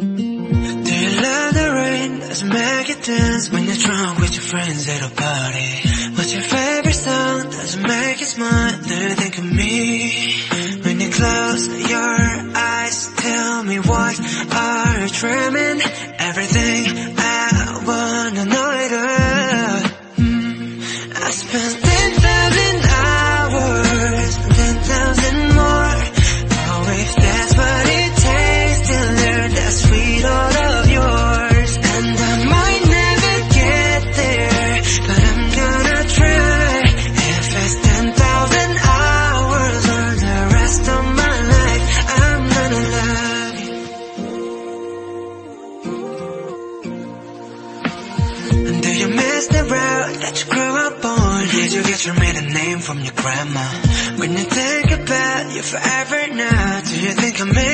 Do you love the rain? Does it make you dance when you're drunk with your friends at a party? What's your favorite song? Does it make you smile? Do you think of me? When you close your eyes, tell me what are you dreaming? Everything I wanna know later. I spent 10,000 hours, 10,000 more. Oh, if that's what it takes to learn that sweet all of yours. And I might never get there, but I'm gonna try. If it's 10,000 hours or the rest of my life, I'm gonna love you. And do you miss the road that you grew up on? Did you get your maiden name from your grandma? When you think about you forever now, do you think I made